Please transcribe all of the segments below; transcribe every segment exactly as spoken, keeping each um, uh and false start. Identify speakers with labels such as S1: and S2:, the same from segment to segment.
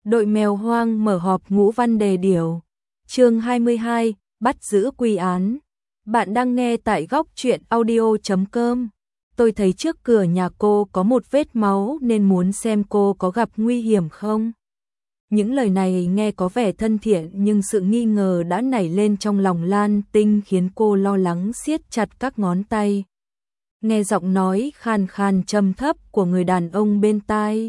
S1: Đội mèo hoang mở họp ngũ văn đề điều. Chương hai mươi hai, bắt giữ quy án. Bạn đang nghe tại góc truyện audio chấm com. Tôi thấy trước cửa nhà cô có một vết máu nên muốn xem cô có gặp nguy hiểm không. Những lời này nghe có vẻ thân thiện nhưng sự nghi ngờ đã nảy lên trong lòng Lan Tinh khiến cô lo lắng siết chặt các ngón tay. Nghe giọng nói khan khan trầm thấp của người đàn ông bên tai,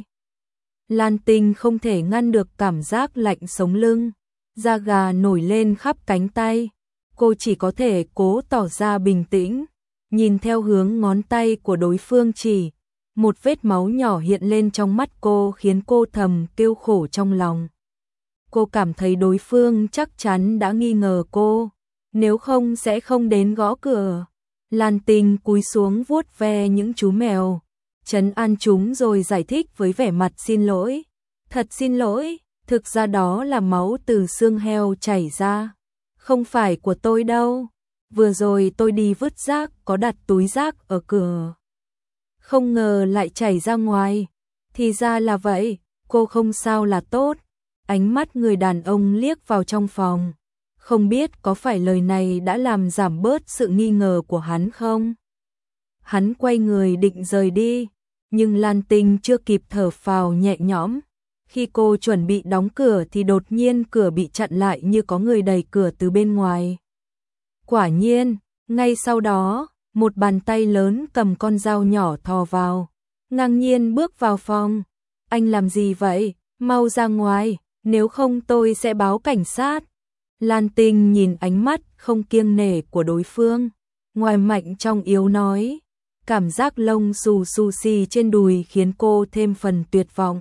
S1: Lan Tinh không thể ngăn được cảm giác lạnh sống lưng, da gà nổi lên khắp cánh tay. Cô chỉ có thể cố tỏ ra bình tĩnh, nhìn theo hướng ngón tay của đối phương chỉ. Một vết máu nhỏ hiện lên trong mắt cô khiến cô thầm kêu khổ trong lòng. Cô cảm thấy đối phương chắc chắn đã nghi ngờ cô, nếu không sẽ không đến gõ cửa. Lan Tinh cúi xuống vuốt ve những chú mèo, trấn an chúng rồi giải thích với vẻ mặt xin lỗi. Thật xin lỗi, thực ra đó là máu từ xương heo chảy ra, không phải của tôi đâu. Vừa rồi tôi đi vứt rác có đặt túi rác ở cửa, không ngờ lại chảy ra ngoài. Thì ra là vậy, cô không sao là tốt. Ánh mắt người đàn ông liếc vào trong phòng, không biết có phải lời này đã làm giảm bớt sự nghi ngờ của hắn không. Hắn quay người định rời đi, nhưng Lan Tinh chưa kịp thở phào nhẹ nhõm. Khi cô chuẩn bị đóng cửa thì đột nhiên cửa bị chặn lại như có người đẩy cửa từ bên ngoài. Quả nhiên, ngay sau đó, một bàn tay lớn cầm con dao nhỏ thò vào, ngang nhiên bước vào phòng. Anh làm gì vậy? Mau ra ngoài, nếu không tôi sẽ báo cảnh sát. Lan Tinh nhìn ánh mắt không kiêng nể của đối phương, ngoài mạnh trong yếu nói. Cảm giác lông xù xù xì trên đùi khiến cô thêm phần tuyệt vọng.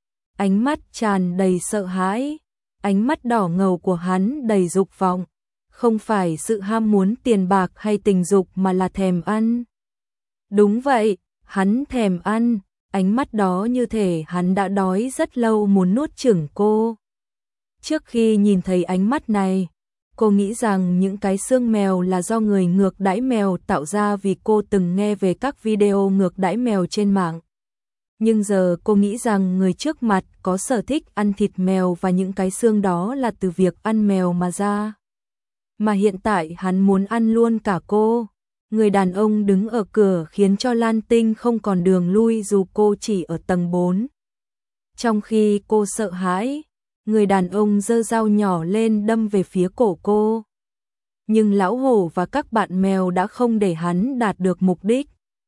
S1: Ánh mắt tràn đầy sợ hãi, ánh mắt đỏ ngầu của hắn đầy dục vọng. Không phải sự ham muốn tiền bạc hay tình dục mà là thèm ăn. Đúng vậy, hắn thèm ăn, ánh mắt đó như thể hắn đã đói rất lâu muốn nuốt chửng cô. Trước khi nhìn thấy ánh mắt này, cô nghĩ rằng những cái xương mèo là do người ngược đãi mèo tạo ra vì cô từng nghe về các video ngược đãi mèo trên mạng. Nhưng giờ cô nghĩ rằng người trước mặt có sở thích ăn thịt mèo và những cái xương đó là từ việc ăn mèo mà ra. Mà hiện tại hắn muốn ăn luôn cả cô. Người đàn ông đứng ở cửa khiến cho Lan Tinh không còn đường lui dù cô chỉ ở tầng bốn. Trong khi cô sợ hãi, người đàn ông giơ dao nhỏ lên đâm về phía cổ cô. Nhưng lão hổ và các bạn mèo đã không để hắn đạt được mục đích.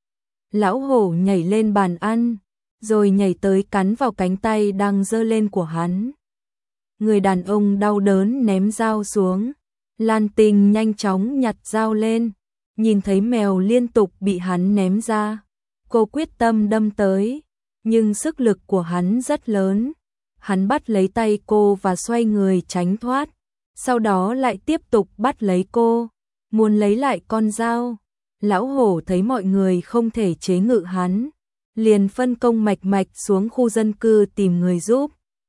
S1: Lão hổ nhảy lên bàn ăn, rồi nhảy tới cắn vào cánh tay đang giơ lên của hắn. Người đàn ông đau đớn ném dao xuống. Lan Tinh nhanh chóng nhặt dao lên, nhìn thấy mèo liên tục bị hắn ném ra. Cô quyết tâm đâm tới, nhưng sức lực của hắn rất lớn. Hắn bắt lấy tay cô và xoay người tránh thoát, sau đó lại tiếp tục bắt lấy cô, muốn lấy lại con dao. Lão hổ thấy mọi người không thể chế ngự hắn, liền phân công mạch mạch xuống khu dân cư tìm người giúp,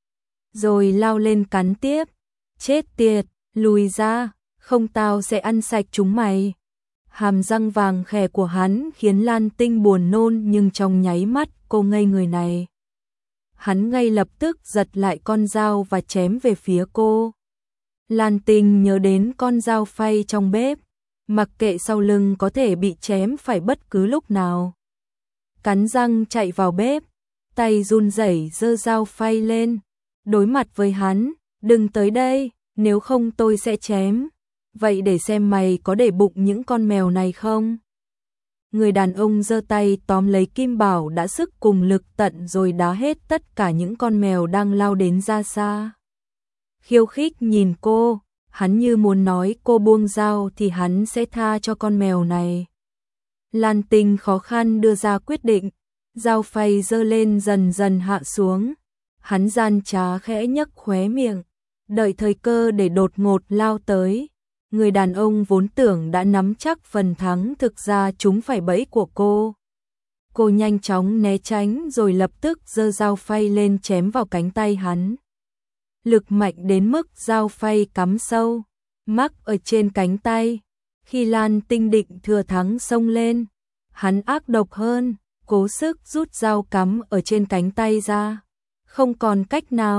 S1: rồi lao lên cắn tiếp. Chết tiệt, lùi ra, không tao sẽ ăn sạch chúng mày. Hàm răng vàng khè của hắn khiến Lan Tinh buồn nôn nhưng trong nháy mắt cô ngây người này. Hắn ngay lập tức giật lại con dao và chém về phía cô. Lan Tinh nhớ đến con dao phay trong bếp, mặc kệ sau lưng có thể bị chém phải bất cứ lúc nào. Cắn răng chạy vào bếp, tay run rẩy giơ dao phay lên, đối mặt với hắn. Đừng tới đây, nếu không tôi sẽ chém. Vậy để xem mày có để bụng những con mèo này không? Người đàn ông giơ tay tóm lấy kim bảo đã sức cùng lực tận rồi đá hết tất cả những con mèo đang lao đến ra xa. Khiêu khích nhìn cô, hắn như muốn nói cô buông dao thì hắn sẽ tha cho con mèo này. Lan Tinh khó khăn đưa ra quyết định, dao phay giơ lên dần dần hạ xuống. Hắn gian trá khẽ nhấc khóe miệng, đợi thời cơ để đột ngột lao tới. Người đàn ông vốn tưởng đã nắm chắc phần thắng thực ra chúng phải bẫy của cô. Cô nhanh chóng né tránh rồi lập tức giơ dao phay lên chém vào cánh tay hắn. Lực mạnh đến mức dao phay cắm sâu, mắc ở trên cánh tay. Khi Lan Tinh định thừa thắng xông lên, hắn ác độc hơn, cố sức rút dao cắm ở trên cánh tay ra. Không còn cách nào,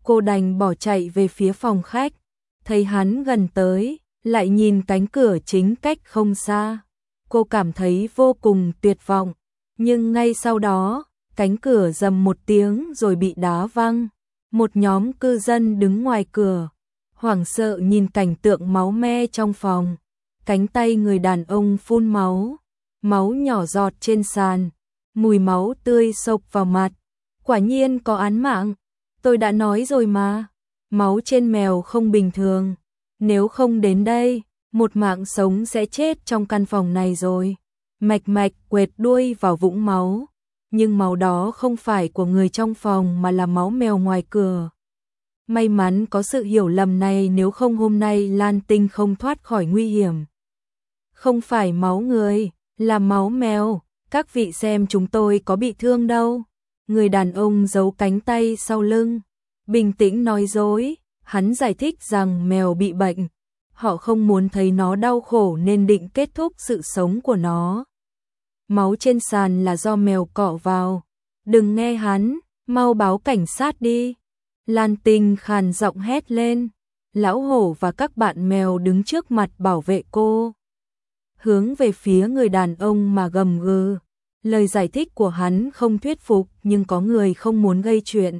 S1: Cô đành bỏ chạy về phía phòng khách, thấy hắn gần tới, lại nhìn cánh cửa chính cách không xa. Cô cảm thấy vô cùng tuyệt vọng, nhưng ngay sau đó, cánh cửa rầm một tiếng rồi bị đá văng. Một nhóm cư dân đứng ngoài cửa, hoảng sợ nhìn cảnh tượng máu me trong phòng. Cánh tay người đàn ông phun máu, máu nhỏ giọt trên sàn, mùi máu tươi xộc vào mặt. Quả nhiên có án mạng, tôi đã nói rồi mà, máu trên mèo không bình thường. Nếu không đến đây, một mạng sống sẽ chết trong căn phòng này rồi. Mạch mạch quệt đuôi vào vũng máu, nhưng máu đó không phải của người trong phòng mà là máu mèo ngoài cửa. May mắn có sự hiểu lầm này, nếu không hôm nay Lan Tinh không thoát khỏi nguy hiểm. Không phải máu người, là máu mèo, các vị xem chúng tôi có bị thương đâu. Người đàn ông giấu cánh tay sau lưng, bình tĩnh nói dối, hắn giải thích rằng mèo bị bệnh. Họ không muốn thấy nó đau khổ nên định kết thúc sự sống của nó. Máu trên sàn là do mèo cọ vào. Đừng nghe hắn, mau báo cảnh sát đi. Lan Tinh khàn giọng hét lên. Lão hổ và các bạn mèo đứng trước mặt bảo vệ cô, hướng về phía người đàn ông mà gầm gừ. Lời giải thích của hắn không thuyết phục, nhưng có người không muốn gây chuyện.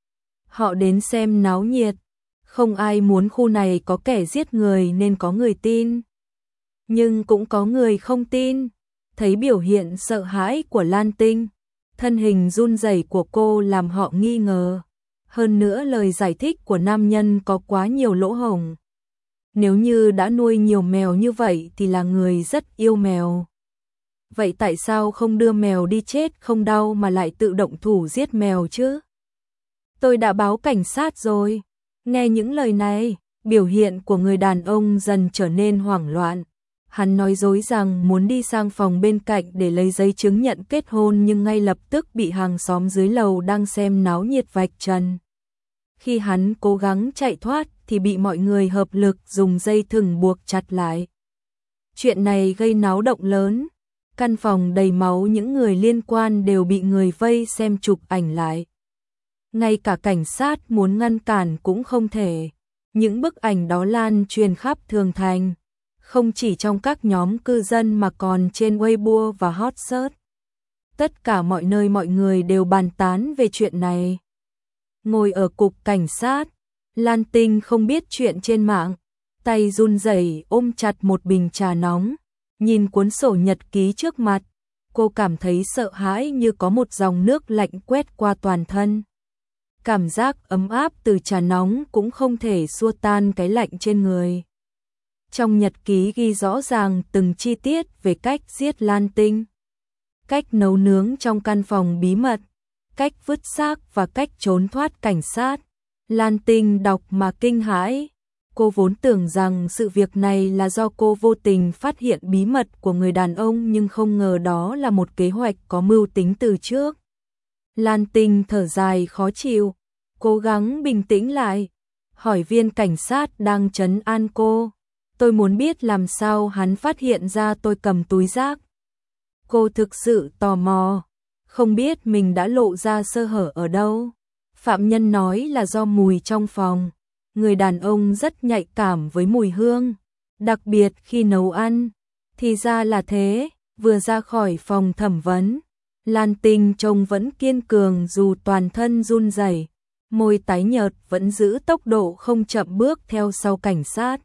S1: Họ đến xem náo nhiệt. Không ai muốn khu này có kẻ giết người nên có người tin. Nhưng cũng có người không tin. Thấy biểu hiện sợ hãi của Lan Tinh, thân hình run rẩy của cô làm họ nghi ngờ. Hơn nữa lời giải thích của nam nhân có quá nhiều lỗ hổng. Nếu như đã nuôi nhiều mèo như vậy thì là người rất yêu mèo. Vậy tại sao không đưa mèo đi chết không đau mà lại tự động thủ giết mèo chứ? Tôi đã báo cảnh sát rồi. Nghe những lời này, biểu hiện của người đàn ông dần trở nên hoảng loạn. Hắn nói dối rằng muốn đi sang phòng bên cạnh để lấy giấy chứng nhận kết hôn, nhưng ngay lập tức bị hàng xóm dưới lầu đang xem náo nhiệt vạch trần. Khi hắn cố gắng chạy thoát thì bị mọi người hợp lực dùng dây thừng buộc chặt lại. Chuyện này gây náo động lớn. Căn phòng đầy máu, những người liên quan đều bị người vây xem chụp ảnh lại. Ngay cả cảnh sát muốn ngăn cản cũng không thể. Những bức ảnh đó lan truyền khắp Thường Thành, không chỉ trong các nhóm cư dân mà còn trên Weibo và Hot Search. Tất cả mọi nơi mọi người đều bàn tán về chuyện này. Ngồi ở cục cảnh sát, Lan Tinh không biết chuyện trên mạng, tay run rẩy ôm chặt một bình trà nóng, nhìn cuốn sổ nhật ký trước mặt, cô cảm thấy sợ hãi như có một dòng nước lạnh quét qua toàn thân. Cảm giác ấm áp từ trà nóng cũng không thể xua tan cái lạnh trên người. Trong nhật ký ghi rõ ràng từng chi tiết về cách giết Lan Tinh, cách nấu nướng trong căn phòng bí mật, cách vứt xác và cách trốn thoát cảnh sát. Lan Tinh đọc mà kinh hãi. Cô vốn tưởng rằng sự việc này là do cô vô tình phát hiện bí mật của người đàn ông, nhưng không ngờ đó là một kế hoạch có mưu tính từ trước. Lan Tinh thở dài khó chịu, cố gắng bình tĩnh lại, hỏi viên cảnh sát đang trấn an cô. Tôi muốn biết làm sao hắn phát hiện ra tôi cầm túi rác. Cô thực sự tò mò, không biết mình đã lộ ra sơ hở ở đâu. Phạm nhân nói là do mùi trong phòng. Người đàn ông rất nhạy cảm với mùi hương, đặc biệt khi nấu ăn. Thì ra là thế. Vừa ra khỏi phòng thẩm vấn, Lan Tinh trông vẫn kiên cường dù toàn thân run rẩy, môi tái nhợt vẫn giữ tốc độ không chậm bước theo sau cảnh sát.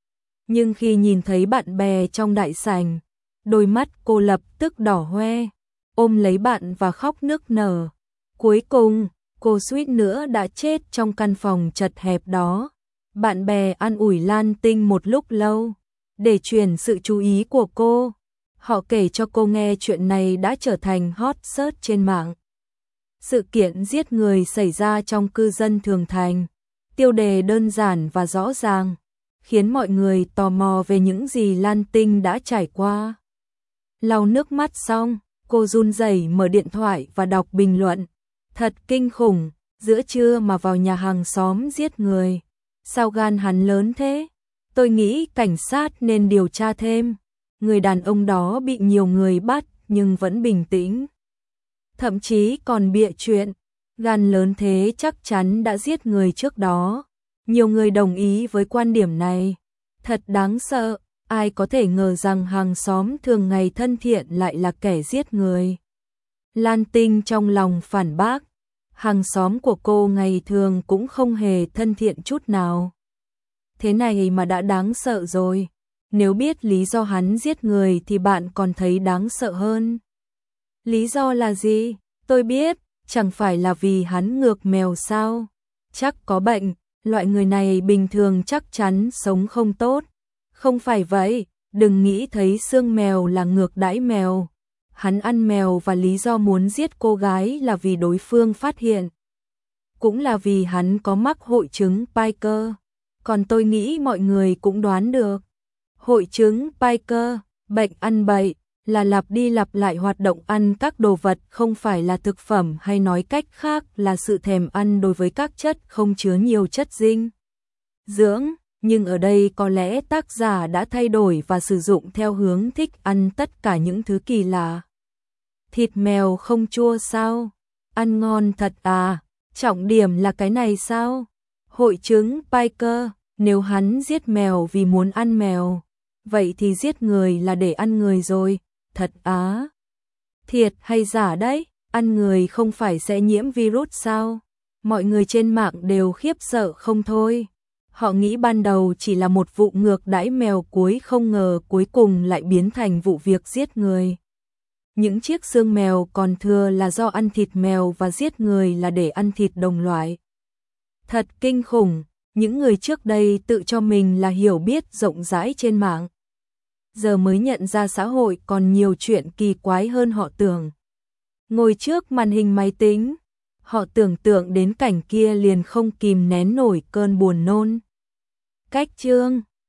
S1: Nhưng khi nhìn thấy bạn bè trong đại sảnh, đôi mắt cô lập tức đỏ hoe, ôm lấy bạn và khóc nức nở. Cuối cùng, cô suýt nữa đã chết trong căn phòng chật hẹp đó. Bạn bè an ủi Lan Tinh một lúc lâu, để chuyển sự chú ý của cô. Họ kể cho cô nghe chuyện này đã trở thành hot search trên mạng. Sự kiện giết người xảy ra trong cư dân Thường Thành. Tiêu đề đơn giản và rõ ràng, khiến mọi người tò mò về những gì Lan Tinh đã trải qua. Lau nước mắt xong, cô run rẩy mở điện thoại và đọc bình luận. Thật kinh khủng, giữa trưa mà vào nhà hàng xóm giết người. Sao gan hắn lớn thế? Tôi nghĩ cảnh sát nên điều tra thêm. Người đàn ông đó bị nhiều người bắt nhưng vẫn bình tĩnh. Thậm chí còn bịa chuyện. Gan lớn thế chắc chắn đã giết người trước đó. Nhiều người đồng ý với quan điểm này. Thật đáng sợ, ai có thể ngờ rằng hàng xóm thường ngày thân thiện lại là kẻ giết người. Lan Tinh trong lòng phản bác, hàng xóm của cô ngày thường cũng không hề thân thiện chút nào. Thế này mà đã đáng sợ rồi, nếu biết lý do hắn giết người thì bạn còn thấy đáng sợ hơn. Lý do là gì? Tôi biết, chẳng phải là vì hắn ngược mèo sao? Chắc có bệnh, loại người này bình thường chắc chắn sống không tốt. Không phải vậy, đừng nghĩ thấy xương mèo là ngược đãi mèo. Hắn ăn mèo và lý do muốn giết cô gái là vì đối phương phát hiện. Cũng là vì hắn có mắc hội chứng Piker. Còn tôi nghĩ mọi người cũng đoán được. Hội chứng Piker, bệnh ăn bậy, là lặp đi lặp lại hoạt động ăn các đồ vật không phải là thực phẩm, hay nói cách khác là sự thèm ăn đối với các chất không chứa nhiều chất dinh dưỡng. Nhưng ở đây có lẽ tác giả đã thay đổi và sử dụng theo hướng thích ăn tất cả những thứ kỳ lạ. Thịt mèo không chua sao? Ăn ngon thật à? Trọng điểm là cái này sao? Hội chứng Piker, nếu hắn giết mèo vì muốn ăn mèo, vậy thì giết người là để ăn người rồi, thật á? Thiệt hay giả đấy? Ăn người không phải sẽ nhiễm virus sao? Mọi người trên mạng đều khiếp sợ không thôi. Họ nghĩ ban đầu chỉ là một vụ ngược đãi mèo cuối, không ngờ cuối cùng lại biến thành vụ việc giết người. Những chiếc xương mèo còn thừa là do ăn thịt mèo và giết người là để ăn thịt đồng loại. Thật kinh khủng, những người trước đây tự cho mình là hiểu biết rộng rãi trên mạng. Giờ mới nhận ra xã hội còn nhiều chuyện kỳ quái hơn họ tưởng. Ngồi trước màn hình máy tính, họ tưởng tượng đến cảnh kia liền không kìm nén nổi cơn buồn nôn. Cách chương